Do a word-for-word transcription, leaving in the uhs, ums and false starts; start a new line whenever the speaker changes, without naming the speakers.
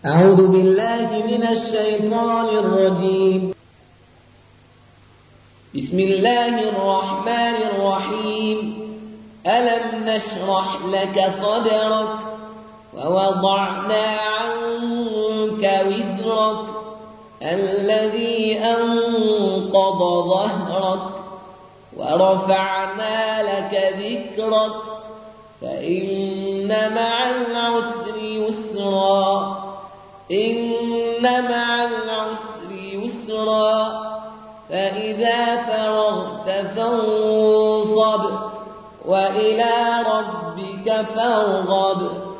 أعوذ بالله من الشيطان الرجيم. بسم الله الرحمن الرحيم. ألم نشرح لك صدرك ووضعنا عنك وزرك الذي أنقض ظهرك ورفعنا لك ذكرك فإن مع العسر يسرا إن مع العسر يسرا فإذا فرغت فانصب وإلى ربك فارغب.